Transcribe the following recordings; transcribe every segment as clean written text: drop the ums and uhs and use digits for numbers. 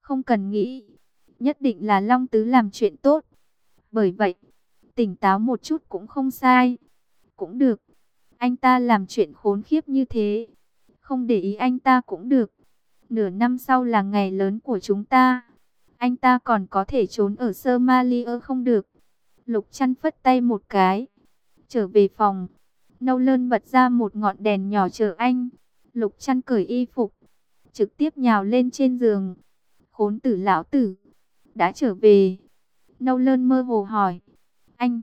không cần nghĩ, nhất định là Long Tứ làm chuyện tốt. Bởi vậy, tỉnh táo một chút cũng không sai. Cũng được, anh ta làm chuyện khốn khiếp như thế, không để ý anh ta cũng được. Nửa năm sau là ngày lớn của chúng ta, anh ta còn có thể trốn ở Somalia không được. Lục Trăn phất tay một cái, trở về phòng. Nâu Lơn bật ra một ngọn đèn nhỏ chờ anh. Lục Trăn cởi y phục, trực tiếp nhào lên trên giường. Khốn tử lão tử, đã trở về. Nâu Lơn mơ hồ hỏi, anh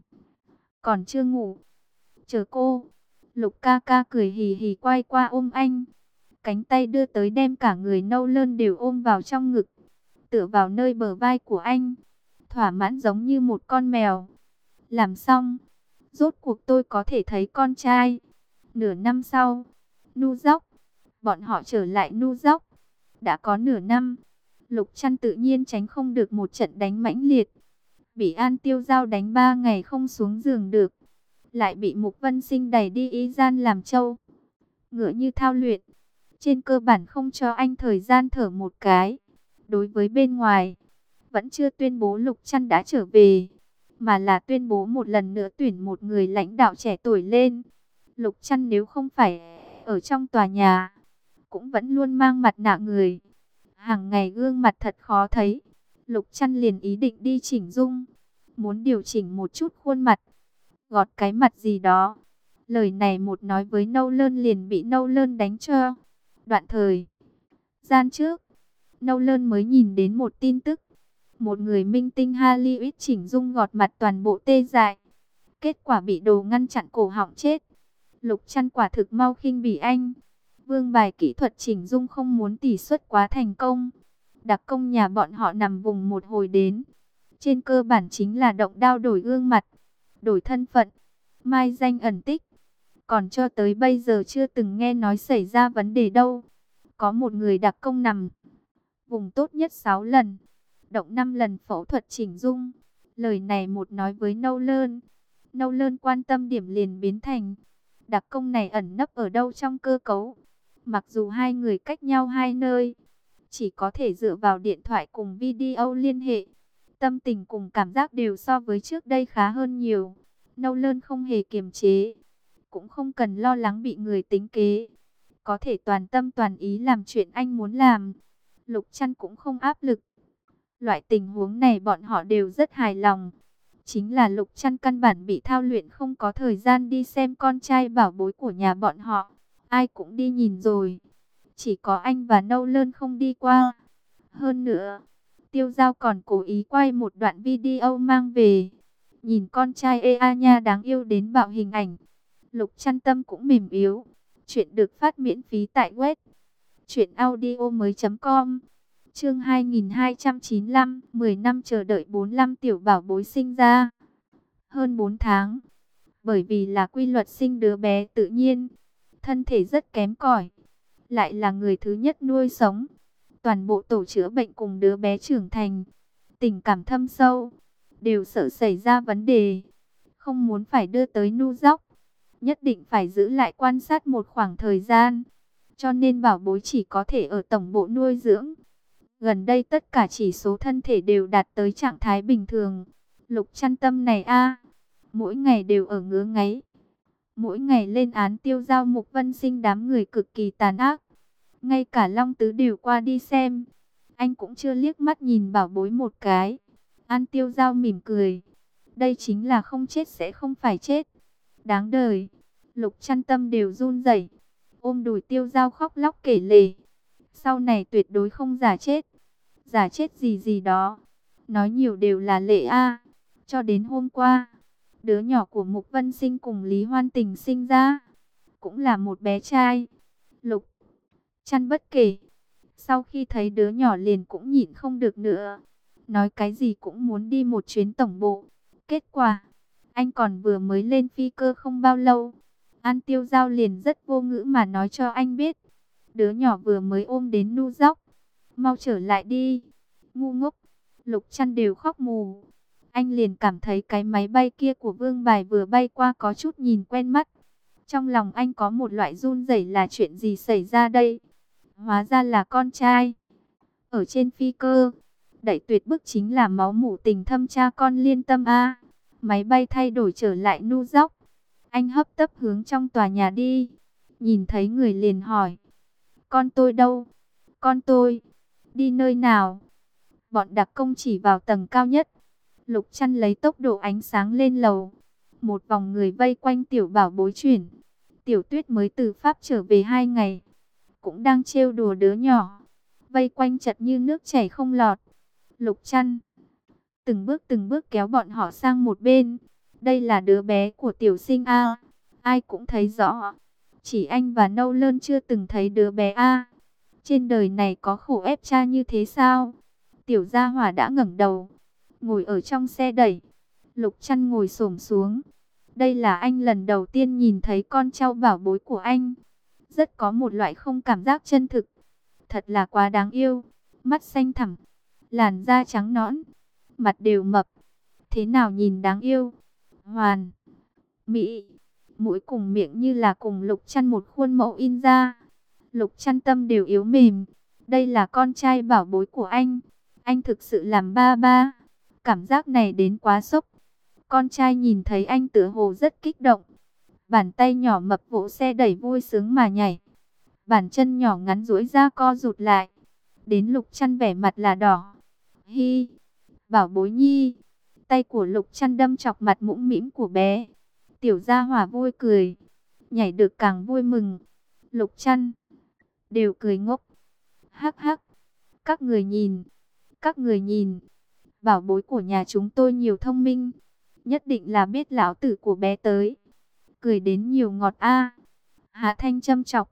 còn chưa ngủ? Chờ cô. Lục ca ca cười hì hì quay qua ôm anh. Cánh tay đưa tới đem cả người Nâu Lơn đều ôm vào trong ngực, tựa vào nơi bờ vai của anh, thỏa mãn giống như một con mèo. Làm xong, rốt cuộc tôi có thể thấy con trai. Nửa năm sau, Nu Dóc, bọn họ trở lại Nu Dóc. Đã có nửa năm, Lục Trăn tự nhiên tránh không được một trận đánh mãnh liệt. Bị An Tiêu Giao đánh 3 ngày không xuống giường được, lại bị Mục Vân Sinh đẩy đi y gian làm trâu ngựa như thao luyện, trên cơ bản không cho anh thời gian thở một cái. Đối với bên ngoài, vẫn chưa tuyên bố Lục Trăn đã trở về, mà là tuyên bố một lần nữa tuyển một người lãnh đạo trẻ tuổi lên. Lục Trăn nếu không phải ở trong tòa nhà, cũng vẫn luôn mang mặt nạ người, hàng ngày gương mặt thật khó thấy. Lục Trăn liền ý định đi chỉnh dung, muốn điều chỉnh một chút khuôn mặt, gọt cái mặt gì đó. Lời này một nói với Nâu Lơn liền bị Nâu Lơn đánh cho. Đoạn thời gian trước, Nâu Lơn mới nhìn đến một tin tức, một người minh tinh Hollywood chỉnh dung gọt mặt toàn bộ tê dại, kết quả bị đồ ngăn chặn cổ họng chết. Lục Trăn quả thực mau khinh bỉ anh. Vương bài kỹ thuật chỉnh dung không muốn tỷ suất quá thành công. Đặc công nhà bọn họ nằm vùng một hồi đến, trên cơ bản chính là động đao đổi gương mặt, đổi thân phận, mai danh ẩn tích. Còn cho tới bây giờ chưa từng nghe nói xảy ra vấn đề đâu. Có một người đặc công nằm vùng tốt nhất 6 lần, động 5 lần phẫu thuật chỉnh dung. Lời này một nói với Nâu Lơn, Nâu Lơn quan tâm điểm liền biến thành đặc công này ẩn nấp ở đâu trong cơ cấu. Mặc dù hai người cách nhau hai nơi, chỉ có thể dựa vào điện thoại cùng video liên hệ, tâm tình cùng cảm giác đều so với trước đây khá hơn nhiều. Nâu Lơn không hề kiềm chế, cũng không cần lo lắng bị người tính kế, có thể toàn tâm toàn ý làm chuyện anh muốn làm. Lục Trăn cũng không áp lực. Loại tình huống này bọn họ đều rất hài lòng. Chính là Lục Trăn căn bản bị thao luyện, không có thời gian đi xem con trai bảo bối của nhà bọn họ. Ai cũng đi nhìn rồi, chỉ có anh và Nâu Lơn không đi qua. Hơn nữa, Tiêu Giao còn cố ý quay một đoạn video mang về. Nhìn con trai ea nha đáng yêu đến bạo hình ảnh, Lục Trăn tâm cũng mềm yếu. Chuyện được phát miễn phí tại web truyệnaudiomoi.com. Chương 2295, 10 năm chờ đợi 45 tiểu bảo bối sinh ra. Hơn 4 tháng. Bởi vì là quy luật sinh đứa bé tự nhiên, thân thể rất kém cỏi, lại là người thứ nhất nuôi sống toàn bộ tổ chữa bệnh cùng đứa bé trưởng thành, tình cảm thâm sâu, đều sợ xảy ra vấn đề, không muốn phải đưa tới Nu Dóc, nhất định phải giữ lại quan sát một khoảng thời gian, cho nên bảo bối chỉ có thể ở tổng bộ nuôi dưỡng. Gần đây tất cả chỉ số thân thể đều đạt tới trạng thái bình thường. Lục Trăn tâm này mỗi ngày đều ở ngứa ngáy, mỗi ngày lên án Tiêu Giao Mục Vân Sinh đám người cực kỳ tàn ác. Ngay cả Long Tứ đều qua đi xem, anh cũng chưa liếc mắt nhìn bảo bối một cái. An Tiêu Giao mỉm cười, đây chính là không chết sẽ không phải chết, đáng đời. Lục Trăn tâm đều run rẩy, ôm đùi Tiêu Giao khóc lóc kể lể. Sau này tuyệt đối không giả chết. Giả chết gì gì đó, nói nhiều đều là lệ Cho đến hôm qua, đứa nhỏ của Mục Vân Sinh cùng Lý Hoan Tình sinh ra, cũng là một bé trai. Lục Trăn bất kể, sau khi thấy đứa nhỏ liền cũng nhịn không được nữa, nói cái gì cũng muốn đi một chuyến tổng bộ. Kết quả, anh còn vừa mới lên phi cơ không bao lâu, An Tiêu Giao liền rất vô ngữ mà nói cho anh biết, đứa nhỏ vừa mới ôm đến Nu Dóc, mau trở lại đi. Ngu ngốc, Lục Trăn đều khóc mù. Anh liền cảm thấy cái máy bay kia của Vương Bài vừa bay qua có chút nhìn quen mắt. Trong lòng anh có một loại run rẩy, là chuyện gì xảy ra đây? Hóa ra là con trai. ở trên phi cơ. Đẩy tuyệt bức chính là máu mủ tình thâm cha con liên tâm a. Máy bay thay đổi trở lại New York. Anh hấp tấp hướng trong tòa nhà đi. Nhìn thấy người liền hỏi. Con tôi đâu? Con tôi đi nơi nào? Bọn đặc công chỉ vào tầng cao nhất. Lục Chăn lấy tốc độ ánh sáng lên lầu. Một vòng người vây quanh tiểu bảo bối chuyển. Tiểu Tuyết mới từ Pháp trở về 2 ngày. Cũng đang trêu đùa đứa nhỏ. Vây quanh chật như nước chảy không lọt. Lục Chăn từng bước kéo bọn họ sang một bên. Đây là đứa bé của tiểu sinh A. Ai cũng thấy rõ. Chỉ anh và Nâu Lơn chưa từng thấy đứa bé A. Trên đời này có khổ ép cha như thế sao? Tiểu Gia Hỏa đã ngẩng đầu, ngồi ở trong xe đẩy. Lục Chăn ngồi xổm xuống. Đây là anh lần đầu tiên nhìn thấy con trâu bảo bối của anh. Rất có một loại không cảm giác chân thực. Thật là quá đáng yêu. Mắt xanh thẳm, làn da trắng nõn, mặt đều mập. Thế nào nhìn đáng yêu. Hoàn mỹ. Mũi cùng miệng như là cùng Lục Chăn một khuôn mẫu in ra. Lục Chăn tâm đều yếu mềm. Đây là con trai bảo bối của anh. Anh thực sự làm ba ba. Cảm giác này đến quá sốc. Con trai nhìn thấy anh tựa hồ rất kích động. Bàn tay nhỏ mập vỗ xe đẩy vui sướng mà nhảy. Bàn chân nhỏ ngắn duỗi ra co rụt lại. Đến Lục Chăn vẻ mặt là đỏ. Hi, bảo bối nhi. Tay của Lục Chăn đâm chọc mặt mũm mĩm của bé. Tiểu Gia Hỏa vui cười. Nhảy được càng vui mừng. Lục Chăn đều cười ngốc. Hắc hắc. Các người nhìn. Các người nhìn. Bảo bối của nhà chúng tôi nhiều thông minh. Nhất định là biết lão tử của bé tới. Cười đến nhiều ngọt a. Hạ Thanh châm chọc.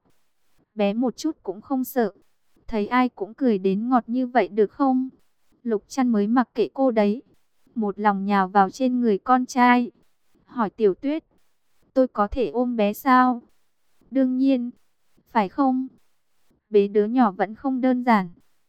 Bé một chút cũng không sợ. Thấy ai cũng cười đến ngọt như vậy được không? Lục Chăn mới mặc kệ cô đấy. Một lòng nhào vào trên người con trai. Hỏi Tiểu Tuyết. Tôi có thể ôm bé sao? Đương nhiên. Phải không? Bế đứa nhỏ vẫn không đơn giản.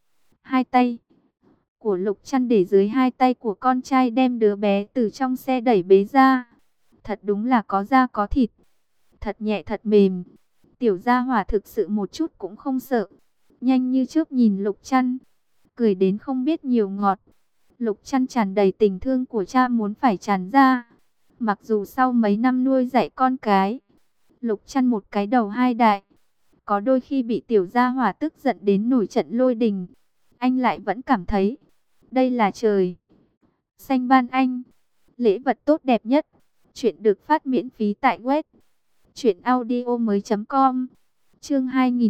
Hai tay của Lục Chăn để dưới hai tay của con trai đem đứa bé từ trong xe đẩy bế ra. Thật đúng là có da có thịt. Thật nhẹ thật mềm. Tiểu Gia Hỏa thực sự một chút cũng không sợ. Nhanh như chớp nhìn Lục Chăn. Cười đến không biết nhiều ngọt. Lục Chăn tràn đầy tình thương của cha muốn phải tràn ra. Mặc dù sau mấy năm nuôi dạy con cái, Lục Chăn một cái đầu hai đại. Có đôi khi bị Tiểu Gia Hỏa tức giận đến nổi trận lôi đình. Anh lại vẫn cảm thấy đây là trời xanh ban anh. Lễ vật tốt đẹp nhất. Chuyện được phát miễn phí tại web truyệnaudiomoi.com. Chương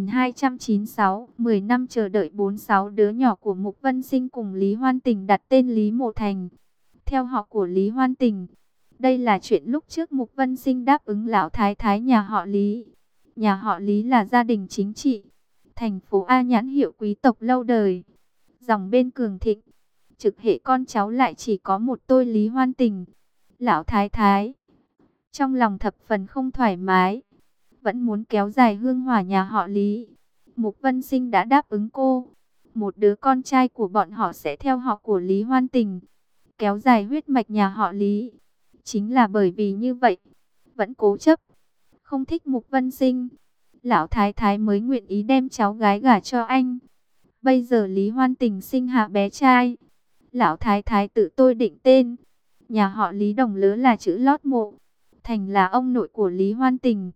2296, 10 năm chờ đợi 46 đứa nhỏ của Mục Vân Sinh cùng Lý Hoan Tình đặt tên Lý Mộ Thành. Theo họ của Lý Hoan Tình, đây là chuyện lúc trước Mục Vân Sinh đáp ứng lão thái thái nhà họ Lý. Nhà họ Lý là gia đình chính trị, thành phố A nhãn hiệu quý tộc lâu đời, dòng bên cường thịnh. Trực hệ con cháu lại chỉ có một tôi Lý Hoan Tình. Lão thái thái trong lòng thập phần không thoải mái, vẫn muốn kéo dài hương hỏa nhà họ Lý. Mục Vân Sinh đã đáp ứng cô, một đứa con trai của bọn họ sẽ theo họ của Lý Hoan Tình, kéo dài huyết mạch nhà họ Lý. Chính là bởi vì như vậy, vẫn cố chấp, không thích Mục Vân Sinh, lão thái thái mới nguyện ý đem cháu gái gả cho anh. Bây giờ Lý Hoan Tình sinh hạ bé trai, lão thái thái tự tôi định tên. Nhà họ Lý đồng lứa là chữ lót Mộ Thành là ông nội của Lý Hoan Tình,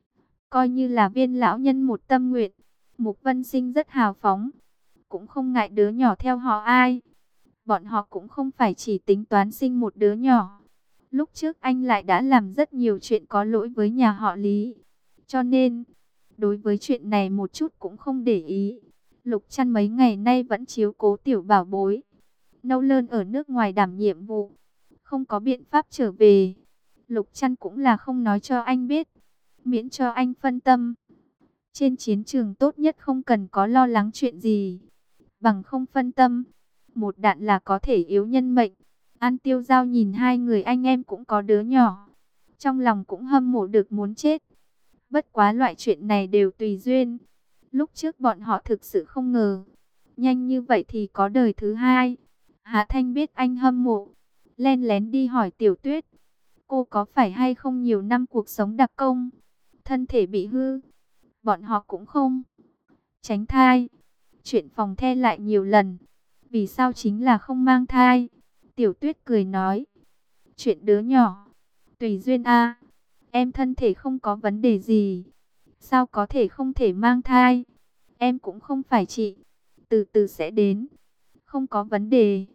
coi như là viên lão nhân một tâm nguyện. Mục Vân Sinh rất hào phóng, cũng không ngại đứa nhỏ theo họ ai. Bọn họ cũng không phải chỉ tính toán sinh một đứa nhỏ. Lúc trước anh lại đã làm rất nhiều chuyện có lỗi với nhà họ Lý, cho nên đối với chuyện này một chút cũng không để ý. Lục Chăn mấy ngày nay vẫn chiếu cố tiểu bảo bối. Nâu Lơn ở nước ngoài đảm nhiệm vụ, không có biện pháp trở về. Lục Chăn cũng là không nói cho anh biết, miễn cho anh phân tâm. Trên chiến trường tốt nhất không cần có lo lắng chuyện gì, bằng không phân tâm, một đạn là có thể yếu nhân mệnh. An Tiêu Giao nhìn hai người anh em cũng có đứa nhỏ, trong lòng cũng hâm mộ được muốn chết. Bất quá loại chuyện này đều tùy duyên. Lúc trước bọn họ thực sự không ngờ, nhanh như vậy thì có đời thứ hai. Hạ Thanh biết anh hâm mộ, len lén đi hỏi Tiểu Tuyết, cô có phải hay không nhiều năm cuộc sống đặc công, thân thể bị hư. Bọn họ cũng không tránh thai, Chuyện phòng the lại nhiều lần. Vì sao chính là không mang thai? Tiểu Tuyết cười nói. Chuyện đứa nhỏ. Tùy duyên a. Em thân thể không có vấn đề gì. Sao có thể không thể mang thai? Em cũng không phải chị. Từ từ sẽ đến. Không có vấn đề.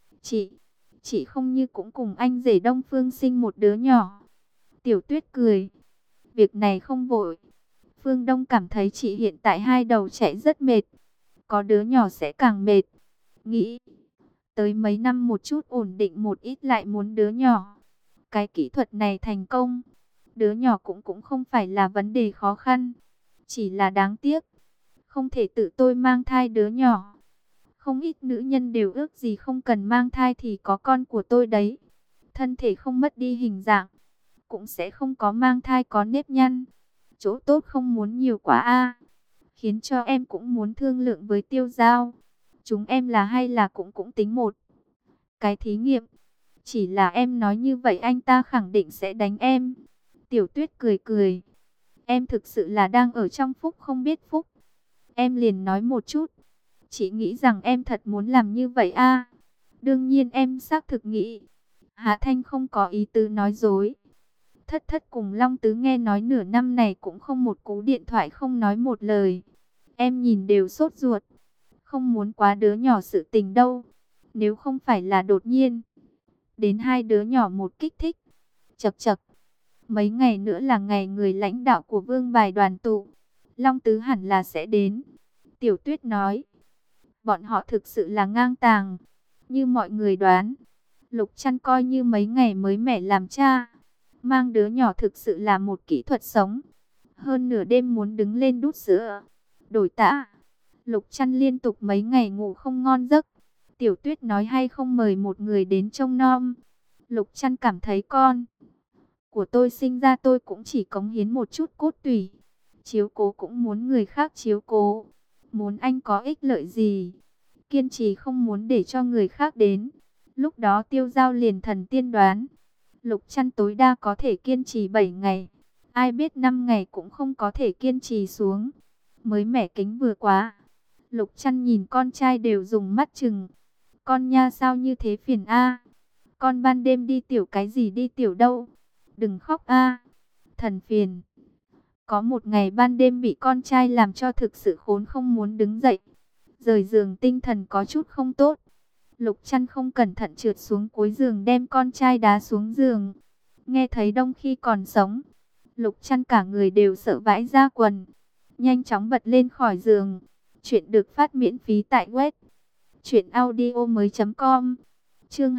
Chị không như cũng cùng anh rể Đông Phương sinh một đứa nhỏ. Tiểu Tuyết cười. Việc này không vội. Phương Đông cảm thấy chị hiện tại hai đầu chạy rất mệt. Có đứa nhỏ sẽ càng mệt. Nghĩ tới mấy năm một chút ổn định một ít lại muốn đứa nhỏ. Cái kỹ thuật này thành công. Đứa nhỏ cũng không phải là vấn đề khó khăn. Chỉ là đáng tiếc. Không thể tự tôi mang thai đứa nhỏ. Không ít nữ nhân đều ước gì không cần mang thai thì có con của tôi đấy. Thân thể không mất đi hình dạng. Cũng sẽ không có mang thai có nếp nhăn. Chỗ tốt không muốn nhiều quá a. Khiến cho em cũng muốn thương lượng với Tiêu Giao. Chúng em là hay là cũng tính một cái thí nghiệm. Chỉ là em nói như vậy anh ta khẳng định sẽ đánh em. Tiểu Tuyết cười cười. Em thực sự là đang ở trong phúc không biết phúc. Em liền nói một chút. Chị nghĩ rằng em thật muốn làm như vậy a. Đương nhiên em xác thực nghĩ. Hạ Thanh không có ý tứ nói dối. Thất Thất cùng Long Tứ nghe nói nửa năm này cũng không một cú điện thoại không nói một lời. Em nhìn đều sốt ruột. Không muốn quá đứa nhỏ sự tình đâu. Nếu không phải là đột nhiên. Đến hai đứa nhỏ một kích thích. Chật chật. Mấy ngày nữa là ngày người lãnh đạo của Vương Bài đoàn tụ. Long Tứ hẳn là sẽ đến. Tiểu Tuyết nói. Bọn họ thực sự là ngang tàng. Như mọi người đoán. Lục Trăn coi như mấy ngày mới mẻ làm cha. Mang đứa nhỏ thực sự là một kỹ thuật sống. Hơn nửa đêm muốn đứng lên đút sữa. Đổi tã. Lục Trăn liên tục mấy ngày ngủ không ngon giấc. Tiểu Tuyết nói hay không mời một người đến trông nom. Lục Trăn cảm thấy con của tôi sinh ra tôi cũng chỉ cống hiến một chút cốt tủy. Chiếu cố cũng muốn người khác chiếu cố. Muốn anh có ích lợi gì? Kiên trì không muốn để cho người khác đến. Lúc đó Tiêu Giao liền thần tiên đoán. Lục Trăn tối đa có thể kiên trì 7 ngày. Ai biết 5 ngày cũng không có thể kiên trì xuống. Mới mẻ kính vừa quá. Lục Trăn nhìn con trai đều dùng mắt chừng. Con nha sao như thế phiền a. Con ban đêm đi tiểu cái gì đi tiểu đâu. Đừng khóc a. Thần phiền. Có một ngày ban đêm bị con trai làm cho thực sự khốn không muốn đứng dậy. Rời giường tinh thần có chút không tốt. Lục Trăn không cẩn thận trượt xuống cuối giường đem con trai đá xuống giường. Nghe thấy Đông khi còn sống. Lục Trăn cả người đều sợ vãi ra quần. Nhanh chóng bật lên khỏi giường. Chuyện được phát miễn phí tại web truyệnaudiomoi.com. Chương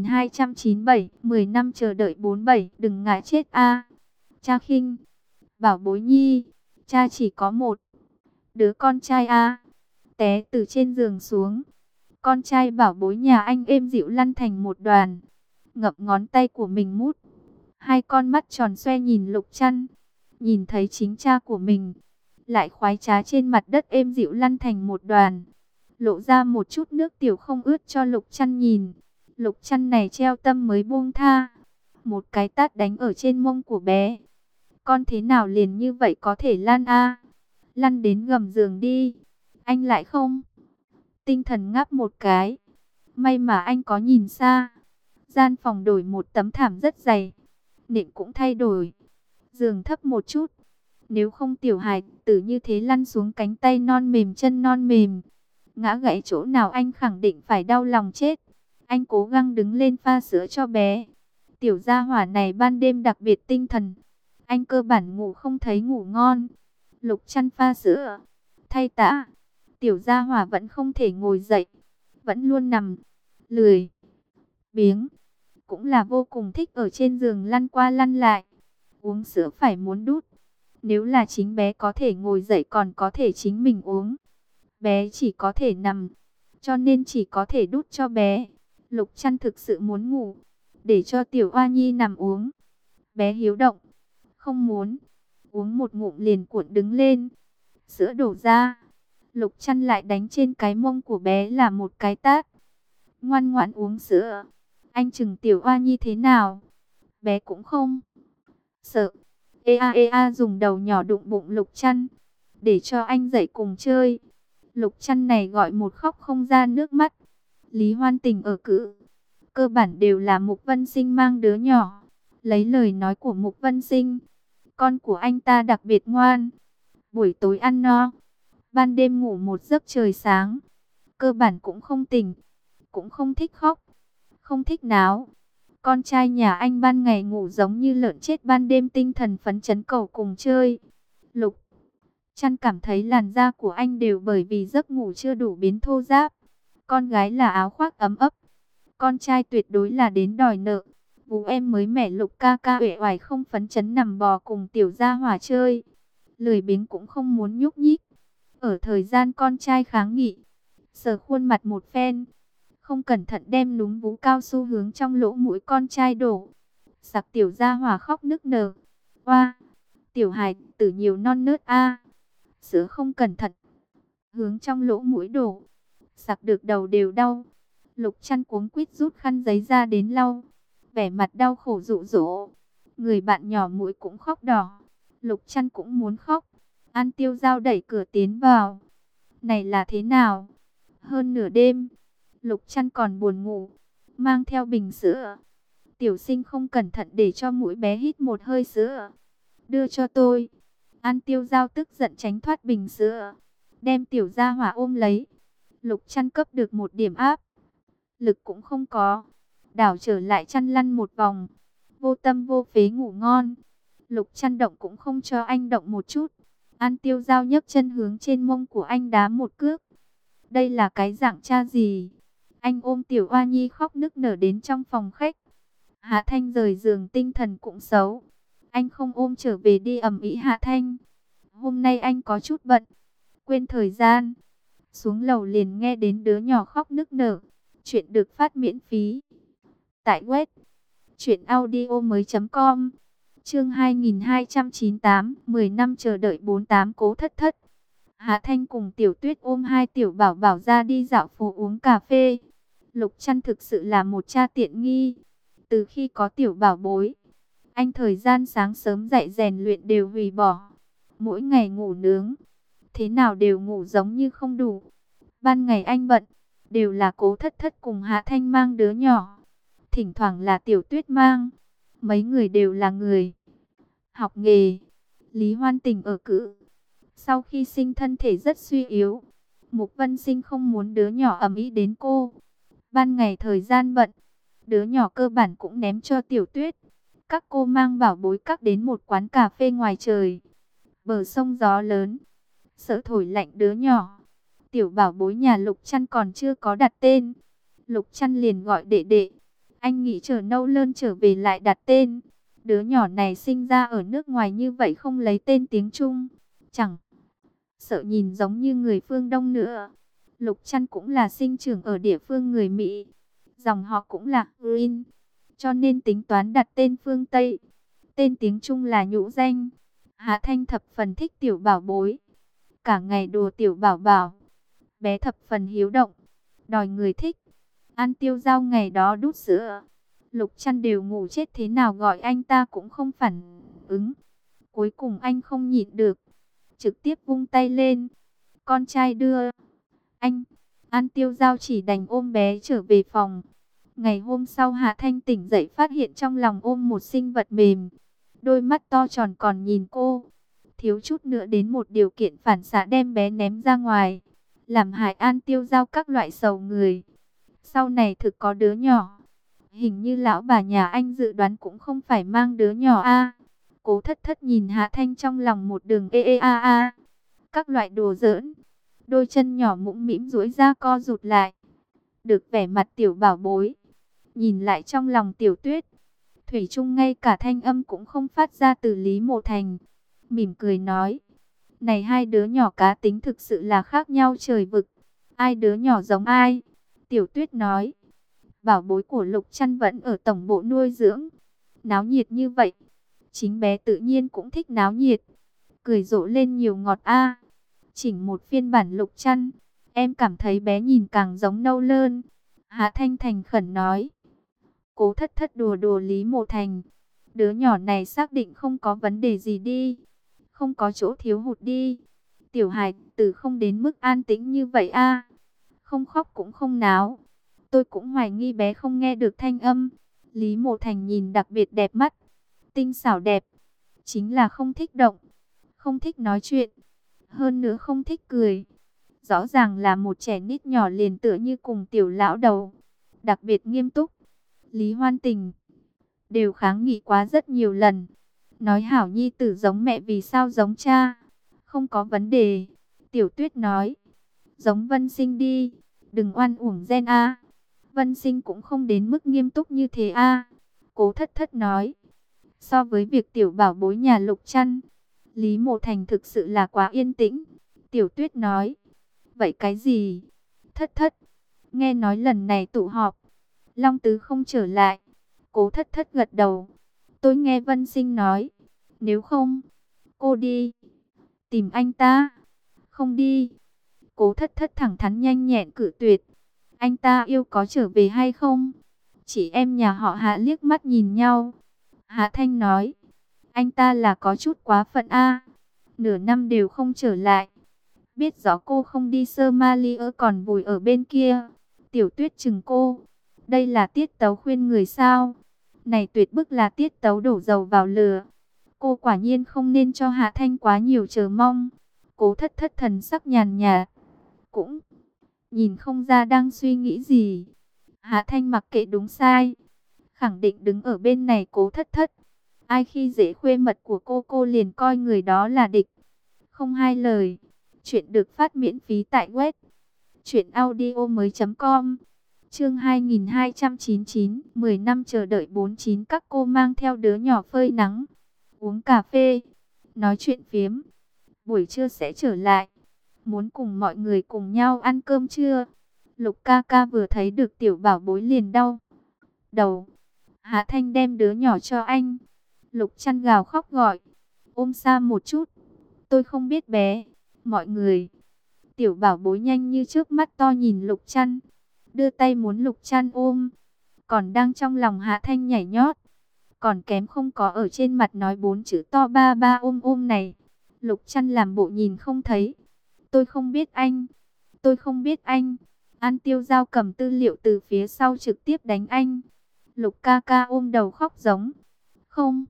2297, 10 năm chờ đợi 47, đừng ngại chết a. Cha khinh, bảo bối nhi, cha chỉ có một đứa con trai a. Té từ trên giường xuống. Con trai bảo bối nhà anh êm dịu lăn thành một đoàn, ngậm ngón tay của mình mút. Hai con mắt tròn xoe nhìn Lục Trăn, nhìn thấy chính cha của mình, lại khoái trá trên mặt đất êm dịu lăn thành một đoàn, lộ ra một chút nước tiểu không ướt cho Lục Trăn nhìn. Lục Trăn này treo tâm mới buông tha, một cái tát đánh ở trên mông của bé. Con thế nào liền như vậy có thể lăn a? Lăn đến gầm giường đi. Anh lại không. Tinh thần ngáp một cái. May mà anh có nhìn xa. Gian phòng đổi một tấm thảm rất dày. Nệm cũng thay đổi. Giường thấp một chút. Nếu không tiểu hài tử như thế lăn xuống cánh tay non mềm chân non mềm. Ngã gãy chỗ nào anh khẳng định phải đau lòng chết. Anh cố gắng đứng lên pha sữa cho bé. Tiểu gia hỏa này ban đêm đặc biệt tinh thần. Anh cơ bản ngủ không thấy ngủ ngon. Lục Trăn pha sữa, thay tã. Tiểu gia hỏa vẫn không thể ngồi dậy. Vẫn luôn nằm, lười, biếng. Cũng là vô cùng thích ở trên giường lăn qua lăn lại. Uống sữa phải muốn đút. Nếu là chính bé có thể ngồi dậy còn có thể chính mình uống. Bé chỉ có thể nằm, cho nên chỉ có thể đút cho bé. Lục Trăn thực sự muốn ngủ, để cho tiểu oa nhi nằm uống. Bé hiếu động, không muốn. Uống một ngụm liền cuộn đứng lên. Sữa đổ ra. Lục Trăn lại đánh trên cái mông của bé là một cái tát. Ngoan ngoãn uống sữa. Anh chừng tiểu oa nhi thế nào? Bé cũng không sợ. Ea ea dùng đầu nhỏ đụng bụng Lục Trăn, để cho anh dậy cùng chơi. Lục Chăn này gọi một khóc không ra nước mắt. Lý Hoan Tình ở cữ, cơ bản đều là Mục Vân Sinh mang đứa nhỏ. Lấy lời nói của Mục Vân Sinh, con của anh ta đặc biệt ngoan, buổi tối ăn no, ban đêm ngủ một giấc trời sáng, cơ bản cũng không tỉnh, cũng không thích khóc, không thích náo. Con trai nhà anh ban ngày ngủ giống như lợn chết, ban đêm tinh thần phấn chấn cầu cùng chơi. Lục Chăn cảm thấy làn da của anh đều bởi vì giấc ngủ chưa đủ biến thô ráp. Con gái là áo khoác ấm ấp, con trai tuyệt đối là đến đòi nợ. Bố em mới mẻ. Lục ca ca uể oải không phấn chấn nằm bò cùng tiểu gia hỏa chơi, lười biếng cũng không muốn nhúc nhích. Ở thời gian con trai kháng nghị, sờ khuôn mặt một phen, không cẩn thận đem núm vú cao su hướng trong lỗ mũi con trai đổ. Sặc tiểu gia hỏa khóc nức nở. Oa, tiểu hài tử nhiều non nớt a. Sữa không cẩn thận hướng trong lỗ mũi đổ, sặc được đầu đều đau. Lục Chăn cuống quýt rút khăn giấy ra đến lau, vẻ mặt đau khổ dụ dỗ. Người bạn nhỏ mũi cũng khóc đỏ. Lục Chăn cũng muốn khóc. An Tiêu Giao đẩy cửa tiến vào. Này là thế nào? Hơn nửa đêm, Lục Chăn còn buồn ngủ, mang theo bình sữa. Tiểu Sinh không cẩn thận để cho mũi bé hít một hơi sữa. Đưa cho tôi. An Tiêu Giao tức giận tránh thoát bình sữa, đem tiểu gia hỏa ôm lấy. Lục Chăn cấp được một điểm áp lực cũng không có, đảo trở lại chăn lăn một vòng, vô tâm vô phế ngủ ngon. Lục Chăn động cũng không cho anh động một chút. An Tiêu Giao nhấc chân hướng trên mông của anh đá một cước. Đây là cái dạng cha gì? Anh ôm tiểu oa nhi khóc nức nở đến trong phòng khách. Hạ Thanh rời giường tinh thần cũng xấu. Anh không ôm trở về đi ầm ĩ Hạ Thanh. Hôm nay anh có chút bận, quên thời gian. Xuống lầu liền nghe đến đứa nhỏ khóc nức nở. Chuyện được phát miễn phí tại web truyệnaudiomoi.com. Chương 2298, 10 năm chờ đợi 48 Cố Thất Thất. Hạ Thanh cùng Tiểu Tuyết ôm hai tiểu bảo bảo ra đi dạo phố uống cà phê. Lục Chăn thực sự là một cha tiện nghi. Từ khi có tiểu bảo bối, anh thời gian sáng sớm dậy rèn luyện đều hủy bỏ. Mỗi ngày ngủ nướng, thế nào đều ngủ giống như không đủ. Ban ngày anh bận, đều là Cố Thất Thất cùng Hạ Thanh mang đứa nhỏ. Thỉnh thoảng là Tiểu Tuyết mang. Mấy người đều là người học nghề. Lý Hoan Tình ở cữ, sau khi sinh thân thể rất suy yếu. Mục Vân Sinh không muốn đứa nhỏ ầm ĩ đến cô. Ban ngày thời gian bận, đứa nhỏ cơ bản cũng ném cho Tiểu Tuyết. Các cô mang bảo bối các đến một quán cà phê ngoài trời. Bờ sông gió lớn, sợ thổi lạnh đứa nhỏ. Tiểu bảo bối nhà Lục Chăn còn chưa có đặt tên. Lục Chăn liền gọi đệ đệ. Anh nghĩ chờ nâu lơn trở về lại đặt tên. Đứa nhỏ này sinh ra ở nước ngoài như vậy không lấy tên tiếng Trung, chẳng sợ nhìn giống như người phương Đông nữa. Lục Chăn cũng là sinh trưởng ở địa phương người Mỹ, dòng họ cũng là Green, cho nên tính toán đặt tên phương Tây. Tên tiếng Trung là nhũ danh. Hạ Thanh thập phần thích tiểu bảo bối, cả ngày đùa tiểu bảo bảo. Bé thập phần hiếu động, đòi người thích. An Tiêu Giao ngày đó đút sữa, Lục Chăn đều ngủ chết thế nào gọi anh ta cũng không phản ứng. Cuối cùng anh không nhịn được, trực tiếp vung tay lên. Con trai đưa anh. An Tiêu Giao chỉ đành ôm bé trở về phòng. Ngày hôm sau Hạ Thanh tỉnh dậy phát hiện trong lòng ôm một sinh vật mềm. Đôi mắt to tròn còn nhìn cô. Thiếu chút nữa đến một điều kiện phản xạ đem bé ném ra ngoài, làm hại An Tiêu Giao các loại sầu người. Sau này thực có đứa nhỏ, hình như lão bà nhà anh dự đoán cũng không phải mang đứa nhỏ a. Cố Thất Thất nhìn Hạ Thanh trong lòng một đường ê ê a a. Các loại đồ giỡn, đôi chân nhỏ mũm mĩm duỗi ra co rụt lại. Được vẻ mặt tiểu bảo bối, nhìn lại trong lòng Tiểu Tuyết, thủy chung ngay cả thanh âm cũng không phát ra từ Lý Mộ Thành. Mỉm cười nói, này hai đứa nhỏ cá tính thực sự là khác nhau trời vực. Ai đứa nhỏ giống ai? Tiểu Tuyết nói, bảo bối của Lục Chăn vẫn ở tổng bộ nuôi dưỡng. Náo nhiệt như vậy, chính bé tự nhiên cũng thích náo nhiệt. Cười rộ lên nhiều ngọt a. Chỉnh một phiên bản Lục Chăn, em cảm thấy bé nhìn càng giống nâu lơn. Hạ Thanh thành khẩn nói. Cố Thất Thất đùa đùa Lý Mộ Thành, đứa nhỏ này xác định không có vấn đề gì đi, không có chỗ thiếu hụt đi. Tiểu hài tử không đến mức an tĩnh như vậy a, không khóc cũng không náo. Tôi cũng hoài nghi bé không nghe được thanh âm. Lý Mộ Thành nhìn đặc biệt đẹp mắt, tinh xảo đẹp, chính là không thích động, không thích nói chuyện, hơn nữa không thích cười. Rõ ràng là một trẻ nít nhỏ liền tựa như cùng tiểu lão đầu, đặc biệt nghiêm túc. Lý Hoan Tình đều kháng nghị quá rất nhiều lần, nói hảo nhi tử giống mẹ vì sao giống cha, không có vấn đề. Tiểu Tuyết nói, giống Vân Sinh đi, đừng oan uổng gen a. Vân Sinh cũng không đến mức nghiêm túc như thế a. Cố Thất Thất nói, so với việc tiểu bảo bối nhà Lục Trăn, Lý Mộ Thành thực sự là quá yên tĩnh. Tiểu Tuyết nói, vậy cái gì? Thất Thất, nghe nói lần này tụ họp, Long Tứ không trở lại. Cố Thất Thất gật đầu. Tôi nghe Vân Sinh nói, nếu không, cô đi tìm anh ta. Không đi. Cố Thất Thất thẳng thắn nhanh nhẹn cự tuyệt. Anh ta yêu có trở về hay không? Chị em nhà họ Hạ liếc mắt nhìn nhau. Hạ Thanh nói, anh ta là có chút quá phận a, nửa năm đều không trở lại. Biết rõ cô không đi Somalia còn vùi ở bên kia. Tiểu Tuyết chừng cô, đây là tiết tấu khuyên người sao? Này tuyệt bức là tiết tấu đổ dầu vào lửa. Cô quả nhiên không nên cho Hạ Thanh quá nhiều chờ mong. Cố Thất Thất thần sắc nhàn nhạt, cũng nhìn không ra đang suy nghĩ gì. Hạ Thanh mặc kệ đúng sai, khẳng định đứng ở bên này Cố Thất Thất. Ai khi dễ khuê mật của cô liền coi người đó là địch. Không hai lời. Chuyện được phát miễn phí tại web truyệnaudiomoi.com. Chương 2299, 10 năm chờ đợi 49. Các cô mang theo đứa nhỏ phơi nắng, uống cà phê, nói chuyện phiếm. Buổi trưa sẽ trở lại, muốn cùng mọi người cùng nhau ăn cơm trưa. Lục ca ca vừa thấy được tiểu bảo bối liền đau đầu. Hạ Thanh đem đứa nhỏ cho anh. Lục Trăn gào khóc gọi, ôm xa một chút. Tôi không biết bé. Mọi người. Tiểu bảo bối nhanh như trước mắt to nhìn Lục Trăn, đưa tay muốn Lục Trăn ôm. Còn đang trong lòng Hạ Thanh nhảy nhót, còn kém không có ở trên mặt nói 4 chữ to ba ba ôm ôm này. Lục Trăn làm bộ nhìn không thấy. Tôi không biết anh. Tôi không biết anh. An Tiêu Giao cầm tư liệu từ phía sau trực tiếp đánh anh. Lục ca ca ôm đầu khóc giống. Không.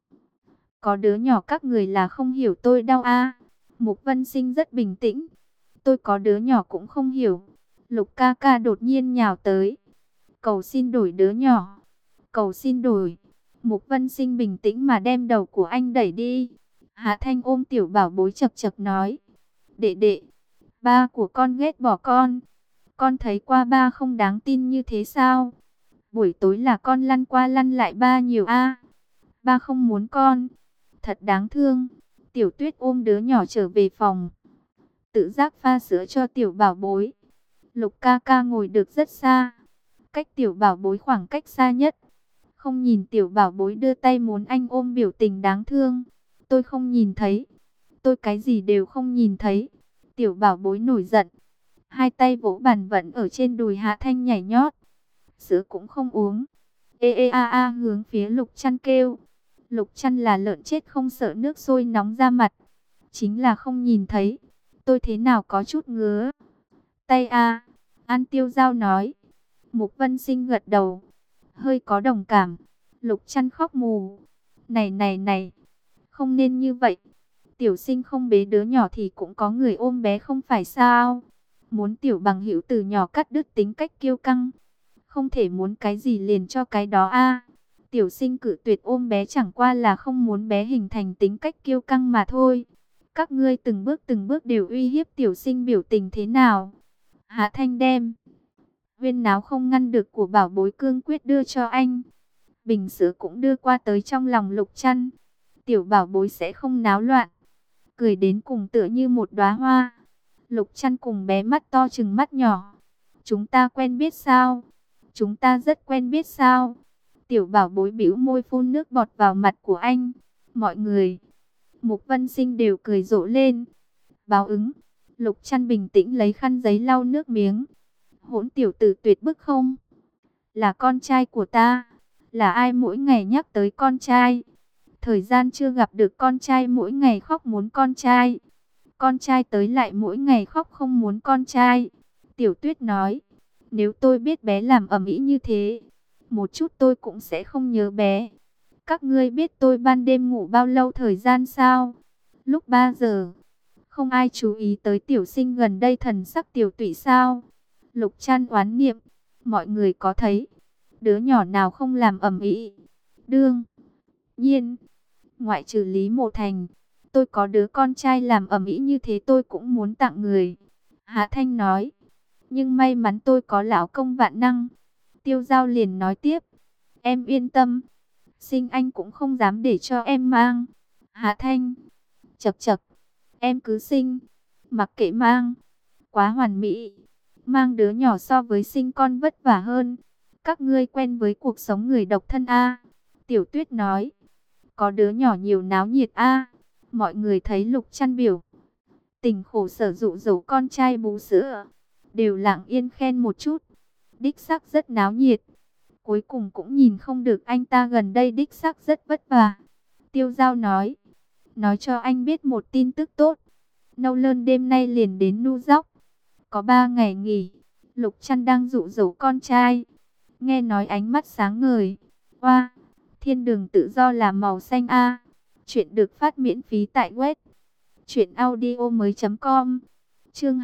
Có đứa nhỏ các người là không hiểu tôi đau a. Mục Vân Sinh rất bình tĩnh. Tôi có đứa nhỏ cũng không hiểu. Lục ca ca đột nhiên nhào tới. Cầu xin đổi đứa nhỏ. Cầu xin đổi. Mục Vân Sinh bình tĩnh mà đem đầu của anh đẩy đi. Hạ Thanh ôm tiểu bảo bối chật chật nói. Đệ đệ, ba của con ghét bỏ con. Con thấy qua ba không đáng tin như thế sao? Buổi tối là con lăn qua lăn lại ba nhiều a. Ba không muốn con. Thật đáng thương. Tiểu Tuyết ôm đứa nhỏ trở về phòng, tự giác pha sữa cho tiểu bảo bối. Lục ca ca ngồi được rất xa, cách tiểu bảo bối khoảng cách xa nhất. Không nhìn tiểu bảo bối đưa tay muốn anh ôm biểu tình đáng thương. Tôi không nhìn thấy. Tôi cái gì đều không nhìn thấy. Tiểu bảo bối nổi giận, hai tay vỗ bàn vẫn ở trên đùi Hạ Thanh nhảy nhót. Sữa cũng không uống. Ê ê a a hướng phía Lục Trăn kêu. Lục Trăn là lợn chết không sợ nước sôi nóng ra mặt. Chính là không nhìn thấy. Tôi thế nào có chút ngứa tay a. An Tiêu Giao nói. Mục Vân Sinh gật đầu, hơi có đồng cảm. Lục Trăn khóc mù. Này này này, không nên như vậy. Tiểu Sinh không bế đứa nhỏ thì cũng có người ôm bé không phải sao? Muốn tiểu bằng hữu từ nhỏ cắt đứt tính cách kiêu căng, không thể muốn cái gì liền cho cái đó a. Tiểu Sinh cự tuyệt ôm bé chẳng qua là không muốn bé hình thành tính cách kiêu căng mà thôi. Các ngươi từng bước đều uy hiếp Tiểu Sinh biểu tình thế nào? Hạ Thanh đem huyên náo không ngăn được của bảo bối cương quyết đưa cho anh. Bình sữa cũng đưa qua tới trong lòng Lục Trăn. Tiểu bảo bối sẽ không náo loạn, cười đến cùng tựa như một đóa hoa. Lục Trăn cùng bé mắt to chừng mắt nhỏ. Chúng ta quen biết sao? Chúng ta rất quen biết sao? Tiểu bảo bối bĩu môi phun nước bọt vào mặt của anh. Mọi người, Mục Vân Sinh đều cười rộ lên. Báo ứng. Lục Trăn bình tĩnh lấy khăn giấy lau nước miếng. Hỗn tiểu tử tuyệt bức không? Là con trai của ta. Là ai mỗi ngày nhắc tới con trai? Thời gian chưa gặp được con trai mỗi ngày khóc muốn con trai. con trai tới lại mỗi ngày khóc không muốn con trai. Tiểu Tuyết nói, nếu tôi biết bé làm ầm ĩ như thế, một chút tôi cũng sẽ không nhớ bé. Các ngươi biết tôi ban đêm ngủ bao lâu thời gian sao? Lúc 3 giờ. Không ai chú ý tới tiểu sinh gần đây thần sắc tiểu tụy sao? Lục Trăn oán niệm, mọi người có thấy đứa nhỏ nào không làm ầm ĩ? Đương nhiên, ngoại trừ Lý Mộ Thành, tôi có đứa con trai làm ầm ĩ như thế tôi cũng muốn tặng người. Hạ Thanh nói, nhưng may mắn tôi có lão công vạn năng. Tiêu Giao liền nói tiếp, em yên tâm, sinh anh cũng không dám để cho em mang. Hạ Thanh, chậc chậc, em cứ sinh, mặc kệ mang, quá hoàn mỹ. Mang đứa nhỏ so với sinh con vất vả hơn. Các ngươi quen với cuộc sống người độc thân a? Tiểu Tuyết nói, có đứa nhỏ nhiều náo nhiệt a. Mọi người thấy Lục Trăn biểu tình khổ sở dụ dỗ con trai bú sữa, đều lặng yên khen một chút. Đích xác rất náo nhiệt. Cuối cùng cũng nhìn không được anh ta gần đây đích xác rất vất vả. Tiêu Giao nói cho anh biết một tin tức tốt. Nâu Lơn đêm nay liền đến New York. Có 3 ngày nghỉ. Lục Trăn đang dụ dỗ con trai. Nghe nói ánh mắt sáng ngời. Oa, thiên đường tự do là màu xanh a. Chuyện được phát miễn phí tại web truyệnaudiomoi.com. Chương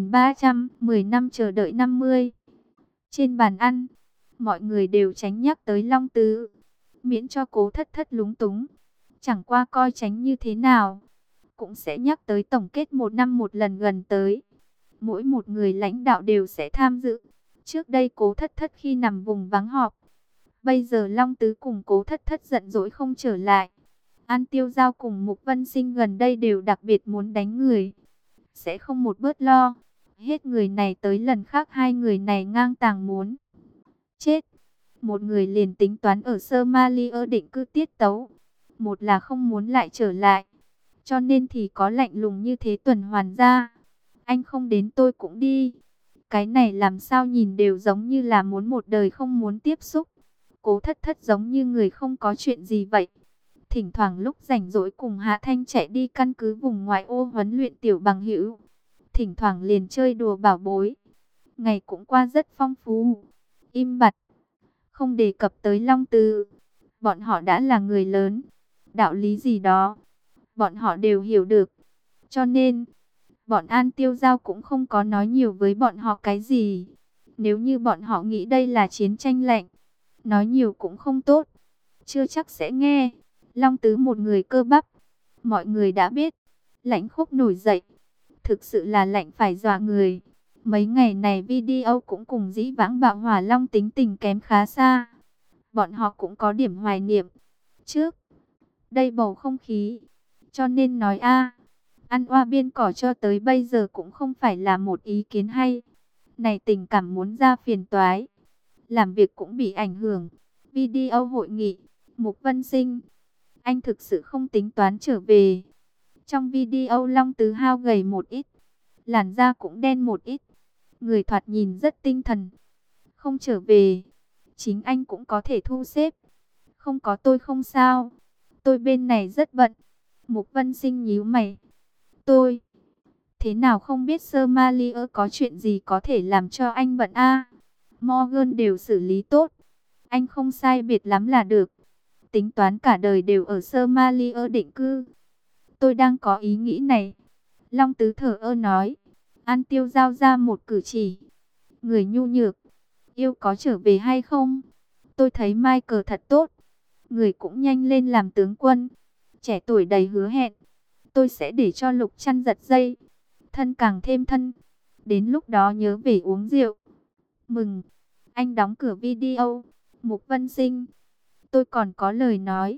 2310 năm chờ đợi 50. Trên bàn ăn, mọi người đều tránh nhắc tới Long Tứ, miễn cho Cố Thất Thất lúng túng. Chẳng qua coi tránh như thế nào, cũng sẽ nhắc tới tổng kết một năm một lần gần tới. Mỗi một người lãnh đạo đều sẽ tham dự. Trước đây Cố Thất Thất khi nằm vùng vắng họp, bây giờ Long Tứ cùng Cố Thất Thất giận dỗi không trở lại. An Tiêu Giao cùng Mục Vân Sinh gần đây đều đặc biệt muốn đánh người, sẽ không một bớt lo. Hết người này tới lần khác hai người này ngang tàng muốn chết. Một người liền tính toán ở Somalia định cư tiết tấu, một là không muốn lại trở lại, cho nên thì có lạnh lùng như thế tuần hoàn ra. Anh không đến tôi cũng đi. Cái này làm sao nhìn đều giống như là muốn một đời không muốn tiếp xúc. Cố Thất Thất giống như người không có chuyện gì vậy. Thỉnh thoảng lúc rảnh rỗi cùng Hạ Thanh chạy đi căn cứ vùng ngoại ô huấn luyện tiểu bằng hữu. Thỉnh thoảng liền chơi đùa bảo bối. Ngày cũng qua rất phong phú. Im bặt, không đề cập tới Long Tứ. Bọn họ đã là người lớn, đạo lý gì đó bọn họ đều hiểu được. Cho nên bọn An Tiêu Giao cũng không có nói nhiều với bọn họ cái gì. Nếu như bọn họ nghĩ đây là chiến tranh lạnh, nói nhiều cũng không tốt, chưa chắc sẽ nghe. Long Tứ một người cơ bắp, mọi người đã biết. Lãnh Khốc nổi dậy, thực sự là lạnh phải dọa người. Mấy ngày này video cũng cùng dĩ vãng Bạo Hỏa Long tính tình kém khá xa. Bọn họ cũng có điểm hoài niệm trước đây bầu không khí. Cho nên nói ăn oa biên cỏ cho tới bây giờ cũng không phải là một ý kiến hay. Này tình cảm muốn ra phiền toái, làm việc cũng bị ảnh hưởng. Video hội nghị, Mục Vân Sinh, anh thực sự không tính toán trở về. Trong video Long Tứ hao gầy một ít, làn da cũng đen một ít, người thoạt nhìn rất tinh thần. Không trở về, chính anh cũng có thể thu xếp. Không có tôi không sao, tôi bên này rất bận. Mục Vân Sinh nhíu mày. Tôi thế nào không biết Somalia có chuyện gì có thể làm cho anh bận Morgan đều xử lý tốt, anh không sai biệt lắm là được. Tính toán cả đời đều ở Somalia định cư. Tôi đang có ý nghĩ này. Long Tứ thở ơ nói. An Tiêu giao ra một cử chỉ. Người nhu nhược, yêu có trở về hay không? Tôi thấy Michael thật tốt, người cũng nhanh lên làm tướng quân, trẻ tuổi đầy hứa hẹn. Tôi sẽ để cho Lục Trăn giật dây, thân càng thêm thân. Đến lúc đó nhớ về uống rượu. Mừng. Anh đóng cửa video. Mục Vân Sinh, tôi còn có lời nói,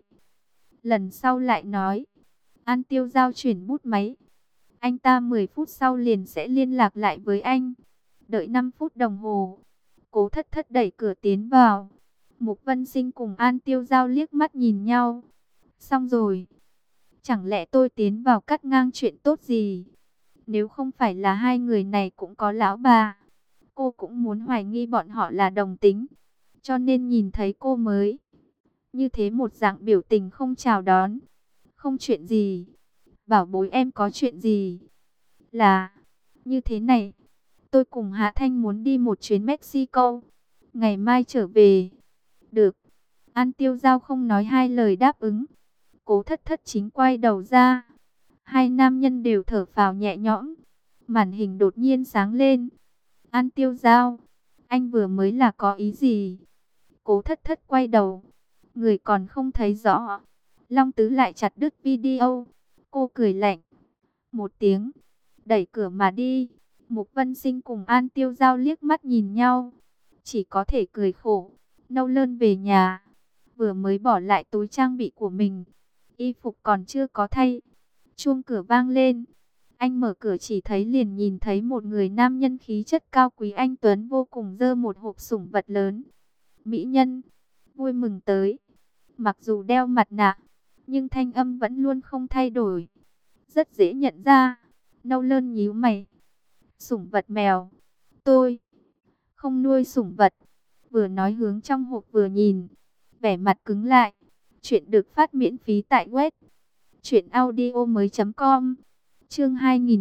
lần sau lại nói. An Tiêu giao chuyển bút máy. Anh ta 10 phút sau liền sẽ liên lạc lại với anh. Đợi 5 phút đồng hồ, Cố Thất Thất đẩy cửa tiến vào. Mục Vân Sinh cùng An Tiêu giao liếc mắt nhìn nhau. Xong rồi. Chẳng lẽ tôi tiến vào cắt ngang chuyện tốt gì? Nếu không phải là hai người này cũng có lão bà, cô cũng muốn hoài nghi bọn họ là đồng tính. Cho nên nhìn thấy cô mới như thế một dạng biểu tình không chào đón. Không chuyện gì. Bảo bối em có chuyện gì? Là, như thế này, tôi cùng Hạ Thanh muốn đi một chuyến Mexico, ngày mai trở về. Được. An Tiêu Giao không nói hai lời đáp ứng. Cố Thất Thất chính quay đầu ra. Hai nam nhân đều thở phào nhẹ nhõm. Màn hình đột nhiên sáng lên. An Tiêu Giao, anh vừa mới là có ý gì? Cố Thất Thất quay đầu. Người còn không thấy rõ. Long Tứ lại chặt đứt video. Cô cười lạnh một tiếng, đẩy cửa mà đi. Mục Vân Sinh cùng An Tiêu Giao liếc mắt nhìn nhau, chỉ có thể cười khổ. Nâu Lơn về nhà, vừa mới bỏ lại túi trang bị của mình, y phục còn chưa có thay. Chuông cửa vang lên, anh mở cửa chỉ thấy liền nhìn thấy một người nam nhân khí chất cao quý anh tuấn vô cùng giơ một hộp sủng vật lớn. Mỹ nhân, vui mừng tới. Mặc dù đeo mặt nạ, nhưng thanh âm vẫn luôn không thay đổi, rất dễ nhận ra. Nâu Lơn nhíu mày. Sủng vật mèo? Tôi không nuôi sủng vật. Vừa nói hướng trong hộp vừa nhìn, vẻ mặt cứng lại. Chuyện được phát miễn phí tại web truyệnaudiomoi.com. Chương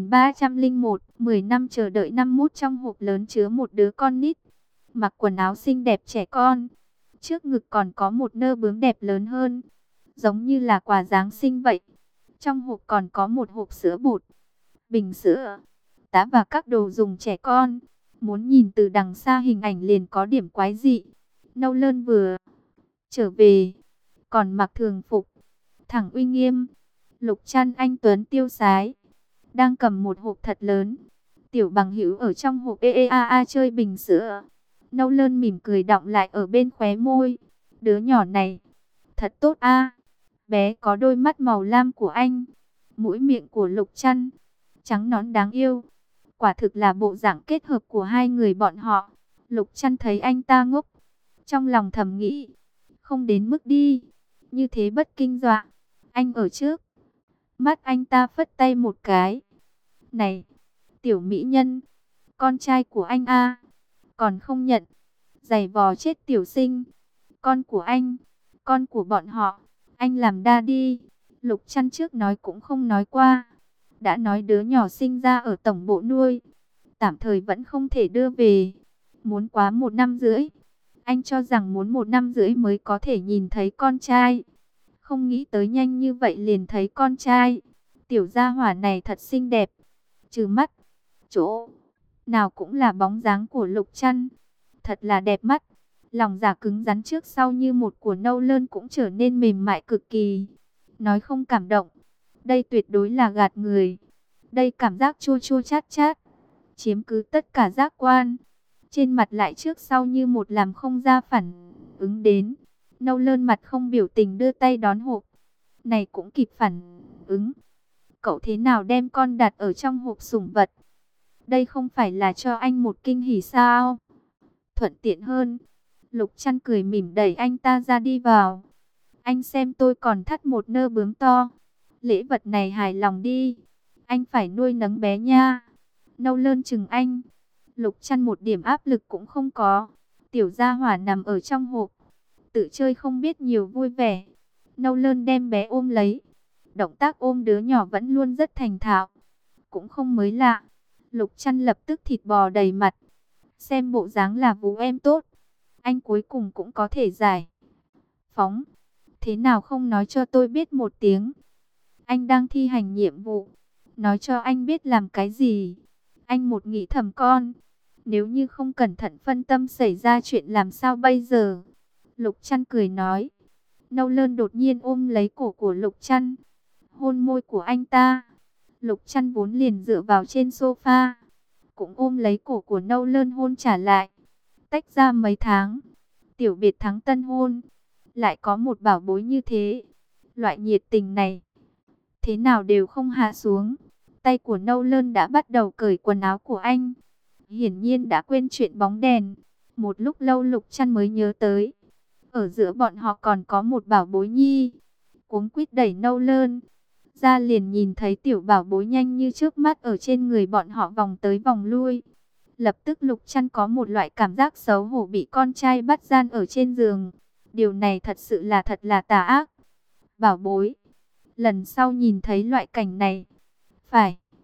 2301, 10 năm chờ đợi. 5 mút trong hộp lớn chứa một đứa con nít, mặc quần áo xinh đẹp trẻ con. Trước ngực còn có một nơ bướm đẹp lớn hơn, giống như là quà Giáng sinh vậy. Trong hộp còn có một hộp sữa bột, bình sữa, tá và các đồ dùng trẻ con. Muốn nhìn từ đằng xa hình ảnh liền có điểm quái dị. Nâu Lơn vừa trở về, còn mặc thường phục, thẳng uy nghiêm. Lục Trăn anh tuấn tiêu sái, đang cầm một hộp thật lớn. Tiểu bằng hữu ở trong hộp chơi bình sữa. Nâu Lơn mỉm cười đọng lại ở bên khóe môi. Đứa nhỏ này thật tốt a. Bé có đôi mắt màu lam của anh, mũi miệng của Lục Trăn trắng nõn đáng yêu. Quả thực là bộ dạng kết hợp của hai người bọn họ. Lục Trăn thấy anh ta ngốc, trong lòng thầm nghĩ, không đến mức đi, như thế bất kinh dọa. Anh ở trước mắt anh ta phất tay một cái. Này, tiểu mỹ nhân, con trai của anh a, còn không nhận, giày vò chết tiểu sinh. Con của anh, con của bọn họ, anh làm đa đi. Lục Trăn trước nói cũng không nói qua, đã nói đứa nhỏ sinh ra ở tổng bộ nuôi, tạm thời vẫn không thể đưa về, muốn quá 1 năm rưỡi. Anh cho rằng muốn 1 năm rưỡi mới có thể nhìn thấy con trai, không nghĩ tới nhanh như vậy liền thấy con trai. Tiểu gia hỏa này thật xinh đẹp, trừ mắt, chỗ nào cũng là bóng dáng của Lục Trăn, thật là đẹp mắt. Lòng dạ cứng rắn trước sau như một của Nâu Lơn cũng trở nên mềm mại cực kỳ. Nói không cảm động, đây tuyệt đối là gạt người. Đây cảm giác chua chua chát chát, chiếm cứ tất cả giác quan. Trên mặt lại trước sau như một làm không ra phản ứng đến. Nâu Lơn mặt không biểu tình đưa tay đón hộp. Này cũng kịp phản ứng. Cậu thế nào đem con đặt ở trong hộp sủng vật? Đây không phải là cho anh một kinh hỉ sao? Thuận tiện hơn. Lục Trăn cười mỉm đẩy anh ta ra đi vào. Anh xem tôi còn thắt một nơ bướm to. Lễ vật này hài lòng đi. Anh phải nuôi nấng bé nha. Nâu Lơn chừng anh. Lục Trăn một điểm áp lực cũng không có. Tiểu gia hỏa nằm ở trong hộp, tự chơi không biết nhiều vui vẻ. Nâu Lơn đem bé ôm lấy. Động tác ôm đứa nhỏ vẫn luôn rất thành thạo, cũng không mới lạ. Lục Trăn lập tức thịt bò đầy mặt. Xem bộ dáng là vú em tốt, anh cuối cùng cũng có thể giải phóng. Thế nào không nói cho tôi biết một tiếng? Anh đang thi hành nhiệm vụ, nói cho anh biết làm cái gì? Anh một nghĩ thầm con, nếu như không cẩn thận phân tâm xảy ra chuyện làm sao bây giờ? Lục Trăn cười nói. Nâu Lơn đột nhiên ôm lấy cổ của Lục Trăn, hôn môi của anh ta. Lục Trăn vốn liền dựa vào trên sofa, cũng ôm lấy cổ của Nâu Lơn hôn trả lại. Tách ra mấy tháng, tiểu biệt thắng tân hôn, lại có một bảo bối như thế. Loại nhiệt tình này, thế nào đều không hạ xuống. Tay của Nâu Lơn đã bắt đầu cởi quần áo của anh. Hiển nhiên đã quên chuyện bóng đèn. Một lúc lâu Lục Trăn mới nhớ tới, ở giữa bọn họ còn có một bảo bối nhi. Cuống quýt đẩy Nâu Lơn ra, liền nhìn thấy tiểu bảo bối nhanh như chớp mắt ở trên người bọn họ vòng tới vòng lui. Lập tức Lục Trăn có một loại cảm giác xấu hổ bị con trai bắt gian ở trên giường. Điều này thật sự là thật là tà ác. Bảo bối, lần sau nhìn thấy loại cảnh này, phải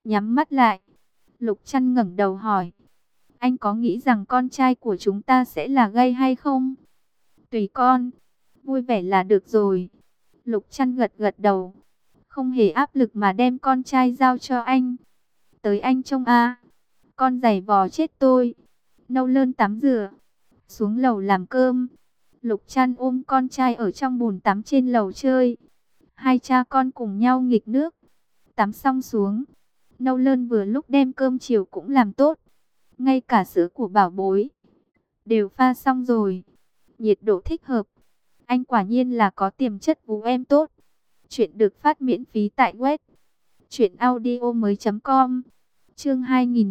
nhắm mắt lại. Lục Trăn ngẩng đầu hỏi, anh có nghĩ rằng con trai của chúng ta sẽ là gay hay không? Tùy con, vui vẻ là được rồi. Lục Trăn gật gật đầu, không hề áp lực mà đem con trai giao cho anh. Tới anh trông a, con giày vò chết tôi. Nâu Lơn tắm rửa, xuống lầu làm cơm. Lục Trăn ôm con trai ở trong bồn tắm trên lầu chơi. Hai cha con cùng nhau nghịch nước. Tắm xong xuống, Nâu Lơn vừa lúc đem cơm chiều cũng làm tốt. Ngay cả sữa của bảo bối đều pha xong rồi. Nhiệt độ thích hợp. Anh quả nhiên là có tiềm chất vú em tốt. Chuyện được phát miễn phí tại web truyệnaudiomoi.com. Chương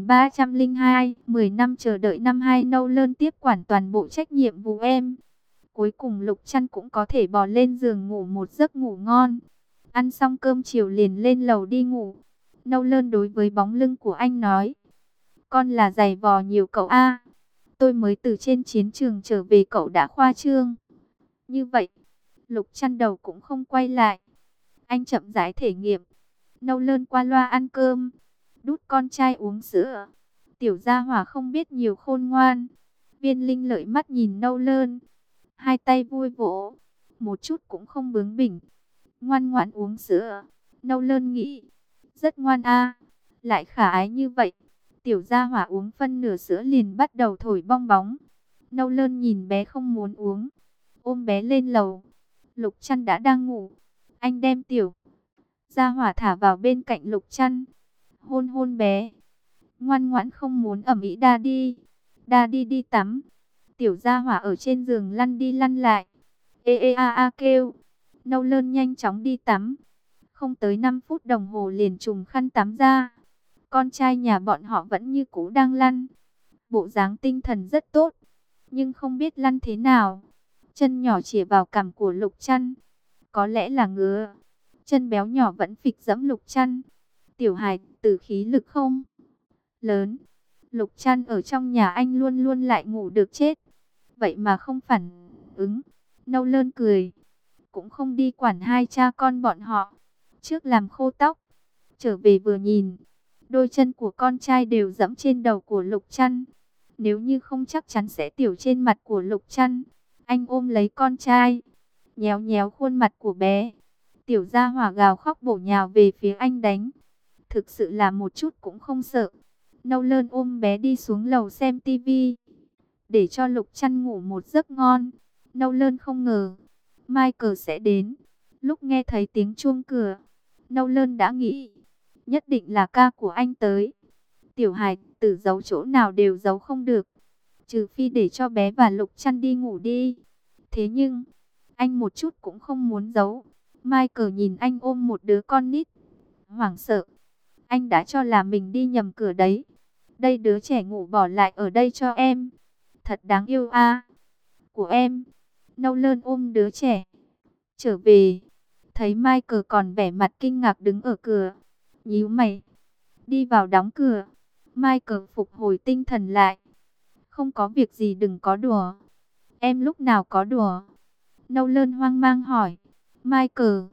2302, 10 năm chờ đợi năm 2. Nâu Lơn tiếp quản toàn bộ trách nhiệm vú em. Cuối cùng Lục Trăn cũng có thể bò lên giường ngủ một giấc ngủ ngon. Ăn xong cơm chiều liền lên lầu đi ngủ. Nâu Lơn đối với bóng lưng của anh nói, con là giày vò nhiều cậu a. Tôi mới từ trên chiến trường trở về cậu đã khoa trương như vậy. Lục Trăn đầu cũng không quay lại. Anh chậm rãi thể nghiệm. Nâu Lơn qua loa ăn cơm, đút con trai uống sữa. Tiểu gia hỏa không biết nhiều khôn ngoan. Viên Linh lợi mắt nhìn Nâu Lơn, hai tay vui vỗ, một chút cũng không bướng bỉnh, ngoan ngoãn uống sữa. Nâu Lơn nghĩ, rất ngoan a, lại khả ái như vậy. Tiểu gia hỏa uống phân nửa sữa liền bắt đầu thổi bong bóng. Nâu Lơn nhìn bé không muốn uống, ôm bé lên lầu. Lục Trăn đã đang ngủ. Anh đem tiểu gia hỏa thả vào bên cạnh Lục Trăn, hôn hôn bé. Ngoan ngoãn không muốn ầm ĩ đa đi. Đa đi đi tắm. Tiểu gia hỏa ở trên giường lăn đi lăn lại. Ê ê a a kêu. Nâu Lơn nhanh chóng đi tắm. Không tới 5 phút đồng hồ liền trùm khăn tắm ra. Con trai nhà bọn họ vẫn như cũ đang lăn. Bộ dáng tinh thần rất tốt, nhưng không biết lăn thế nào. Chân nhỏ chĩa vào cằm của Lục Trăn. Có lẽ là ngứa. Chân béo nhỏ vẫn phịch dẫm Lục Trăn. Tiểu hài tử khí lực không lớn. Lục Trăn ở trong nhà anh luôn luôn lại ngủ được chết. Vậy mà không phản ứng. Nâu Lơn cười, cũng không đi quản hai cha con bọn họ. Trước làm khô tóc, trở về vừa nhìn, đôi chân của con trai đều dẫm trên đầu của Lục Trăn. Nếu như không chắc chắn sẽ tiểu trên mặt của Lục Trăn. Anh ôm lấy con trai, nhéo nhéo khuôn mặt của bé. Tiểu gia hỏa gào khóc bổ nhào về phía anh đánh. Thực sự là một chút cũng không sợ. Nâu Lơn ôm bé đi xuống lầu xem tivi, để cho Lục Trăn ngủ một giấc ngon. Nâu Lơn không ngờ Michael sẽ đến. Lúc nghe thấy tiếng chuông cửa, Nâu Lơn đã nghĩ, nhất định là ca của anh tới. Tiểu hài tử giấu chỗ nào đều giấu không được, trừ phi để cho bé và Lục Trăn đi ngủ đi. Thế nhưng, anh một chút cũng không muốn giấu. Michael nhìn anh ôm một đứa con nít, hoảng sợ. Anh đã cho là mình đi nhầm cửa đấy. Đây đứa trẻ ngủ bỏ lại ở đây cho em. Thật đáng yêu a. Của em. Nâu Lơn ôm đứa trẻ trở về. Thấy Michael còn vẻ mặt kinh ngạc đứng ở cửa. Nhíu mày, đi vào đóng cửa. Michael phục hồi tinh thần lại. Không có việc gì, đừng có đùa. Em lúc nào có đùa? Nâu Lơn hoang mang hỏi. Michael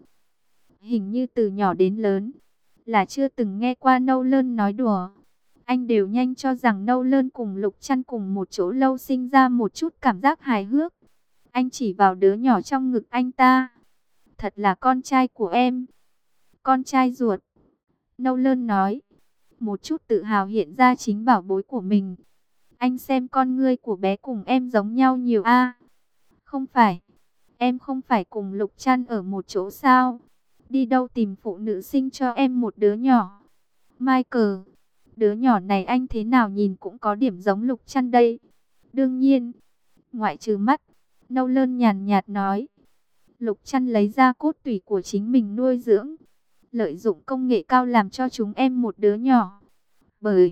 hình như từ nhỏ đến lớn là chưa từng nghe qua Nâu Lơn nói đùa. Anh đều nhanh cho rằng Nâu Lơn cùng Lục Trăn cùng một chỗ lâu sinh ra một chút cảm giác hài hước. Anh chỉ vào đứa nhỏ trong ngực anh ta. Thật là con trai của em. Con trai ruột. Nâu Lơn nói. Một chút tự hào hiện ra chính bảo bối của mình. Anh xem con ngươi của bé cùng em giống nhau nhiều a. Không phải. Em không phải cùng Lục Trăn ở một chỗ sao? Đi đâu tìm phụ nữ sinh cho em một đứa nhỏ? Michael, đứa nhỏ này anh thế nào nhìn cũng có điểm giống Lục Trăn đây. Đương nhiên, ngoại trừ mắt. Nâu Lơn nhàn nhạt nói. Lục Trăn lấy ra cốt tủy của chính mình nuôi dưỡng, lợi dụng công nghệ cao làm cho chúng em một đứa nhỏ. Bởi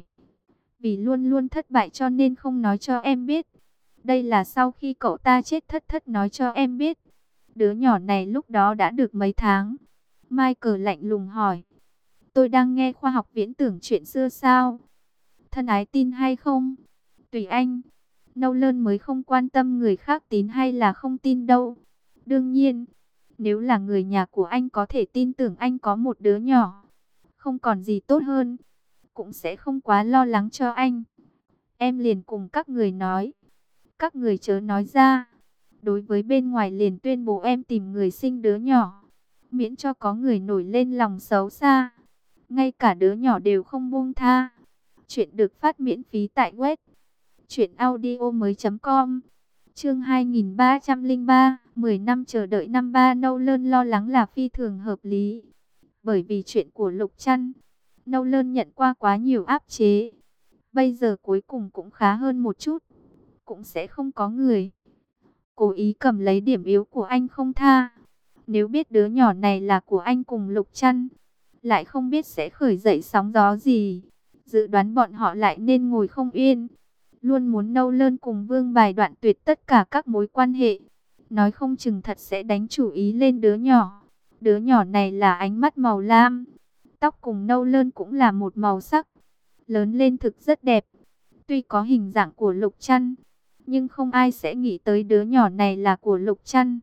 vì luôn luôn thất bại cho nên không nói cho em biết. Đây là sau khi cậu ta chết thất thất nói cho em biết. Đứa nhỏ này lúc đó đã được mấy tháng? Michael lạnh lùng hỏi. Tôi đang nghe khoa học viễn tưởng chuyện xưa sao? Thân ái tin hay không? Tùy anh. Nâu Lơn mới không quan tâm người khác tin hay là không tin đâu. Đương nhiên, nếu là người nhà của anh có thể tin tưởng anh có một đứa nhỏ, không còn gì tốt hơn. cũng sẽ không quá lo lắng cho anh. Em liền cùng các người nói, các người chớ nói ra. Đối với bên ngoài liền tuyên bố em tìm người sinh đứa nhỏ, miễn cho có người nổi lên lòng xấu xa. Ngay cả đứa nhỏ đều không buông tha. Chuyện được phát miễn phí tại web truyệnaudiomoi.com. Chương 2303, 10 năm chờ đợi năm ba. Nolan lo lắng là phi thường hợp lý. Bởi vì chuyện của Lục Trăn, Nolan nhận qua quá nhiều áp chế. Bây giờ cuối cùng cũng khá hơn một chút. Cũng sẽ không có người cố ý cầm lấy điểm yếu của anh không tha. Nếu biết đứa nhỏ này là của anh cùng Lục Trăn, lại không biết sẽ khởi dậy sóng gió gì. Dự đoán bọn họ lại nên ngồi không yên. Luôn muốn Nolan cùng Vương Bài đoạn tuyệt tất cả các mối quan hệ. Nói không chừng thật sẽ đánh chủ ý lên đứa nhỏ. Đứa nhỏ này là ánh mắt màu lam. Tóc cùng Nolan cũng là một màu sắc. Lớn lên thực rất đẹp. Tuy có hình dạng của Lục Trăn, nhưng không ai sẽ nghĩ tới đứa nhỏ này là của Lục Trăn.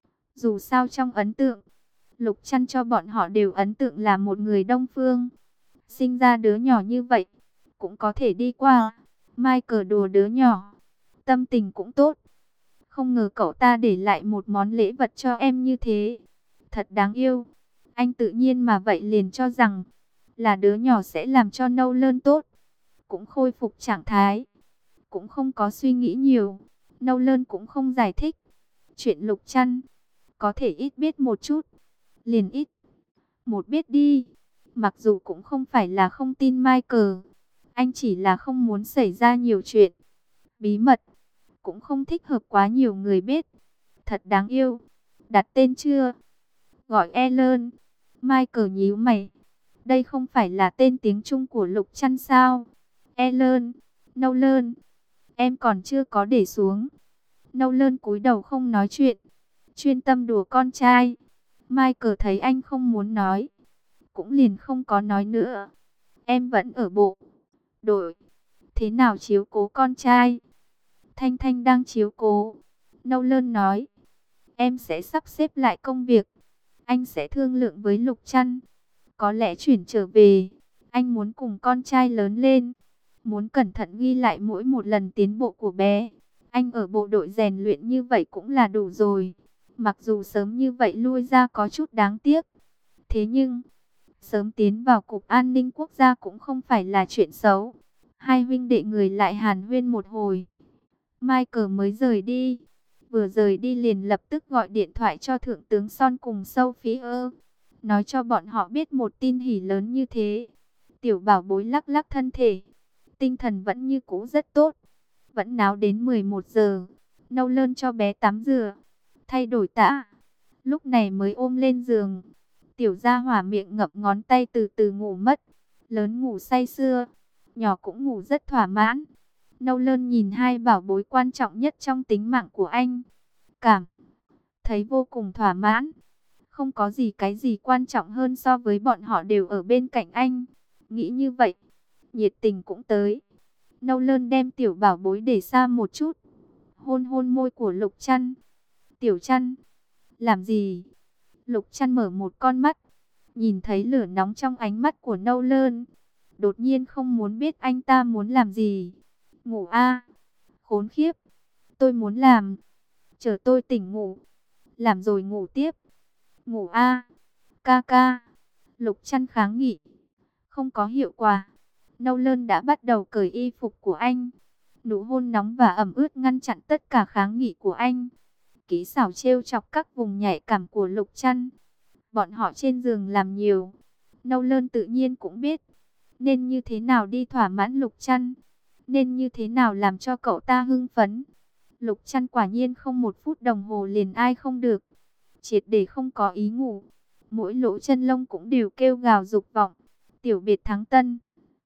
Dù sao trong ấn tượng, Lục Trăn cho bọn họ đều ấn tượng là một người Đông Phương. Sinh ra đứa nhỏ như vậy, cũng có thể đi qua. Michael đùa đứa nhỏ, tâm tình cũng tốt. Không ngờ cậu ta để lại một món lễ vật cho em như thế. Thật đáng yêu. Anh tự nhiên mà vậy liền cho rằng là đứa nhỏ sẽ làm cho Nolan tốt. Cũng khôi phục trạng thái. Cũng không có suy nghĩ nhiều. Nolan cũng không giải thích. Chuyện Lục Trăn, có thể ít biết một chút, liền ít một biết đi. Mặc dù cũng không phải là không tin Michael. Anh chỉ là không muốn xảy ra nhiều chuyện bí mật. Cũng không thích hợp quá nhiều người biết. Thật đáng yêu. Đặt tên chưa? Gọi Ellen. Michael nhíu mày. Đây không phải là tên tiếng Trung của Lục Trăn sao? Ellen, Nolan. Em còn chưa có để xuống. Nolan cúi đầu không nói chuyện, chuyên tâm đùa con trai. Michael thấy anh không muốn nói, cũng liền không có nói nữa. Em vẫn ở bộ đội. Thế nào chiếu cố con trai? Thanh Thanh đang chiếu cố. Nolan nói. Em sẽ sắp xếp lại công việc. Anh sẽ thương lượng với Lục Trăn. Có lẽ chuyển trở về. Anh muốn cùng con trai lớn lên. Muốn cẩn thận ghi lại mỗi một lần tiến bộ của bé. Anh ở bộ đội rèn luyện như vậy cũng là đủ rồi. Mặc dù sớm như vậy lui ra có chút đáng tiếc. Thế nhưng, sớm tiến vào Cục An ninh Quốc gia cũng không phải là chuyện xấu. Hai huynh đệ người lại hàn huyên một hồi. Michael mới rời đi. Vừa rời đi liền lập tức gọi điện thoại cho Thượng tướng Son cùng Sophie. Nói cho bọn họ biết một tin hỉ lớn như thế. Tiểu bảo bối lắc lắc thân thể. Tinh thần vẫn như cũ rất tốt. Vẫn náo đến 11 giờ. Nolan cho bé tắm rửa, thay đổi tã. Lúc này mới ôm lên giường. Tiểu gia hỏa miệng ngậm ngón tay từ từ ngủ mất. Lớn ngủ say sưa, nhỏ cũng ngủ rất thỏa mãn. Nolan nhìn hai bảo bối quan trọng nhất trong tính mạng của anh, cảm thấy vô cùng thỏa mãn. Không có gì cái gì quan trọng hơn so với bọn họ đều ở bên cạnh anh. Nghĩ như vậy, nhiệt tình cũng tới. Nolan đem tiểu bảo bối để xa một chút, hôn hôn môi của Lục Trăn. Tiểu Trăn, làm gì? Lục Trăn mở một con mắt, nhìn thấy lửa nóng trong ánh mắt của Nolan. Đột nhiên không muốn biết anh ta muốn làm gì. Ngủ a? Khốn khiếp. Tôi muốn làm. Chờ tôi tỉnh ngủ. Làm rồi ngủ tiếp. Ngủ a. Ca ca. Lục Trăn kháng nghị. Không có hiệu quả. Nolan đã bắt đầu cởi y phục của anh. Nụ hôn nóng và ẩm ướt ngăn chặn tất cả kháng nghị của anh. Kỹ xảo trêu chọc các vùng nhạy cảm của Lục Trăn. Bọn họ trên giường làm nhiều. Nolan tự nhiên cũng biết nên như thế nào đi thỏa mãn Lục Trăn, nên như thế nào làm cho cậu ta hưng phấn. Lục Trăn quả nhiên không một phút đồng hồ liền ai không được, triệt để không có ý ngủ. Mỗi lỗ chân lông cũng đều kêu gào dục vọng. Tiểu biệt thắng tân.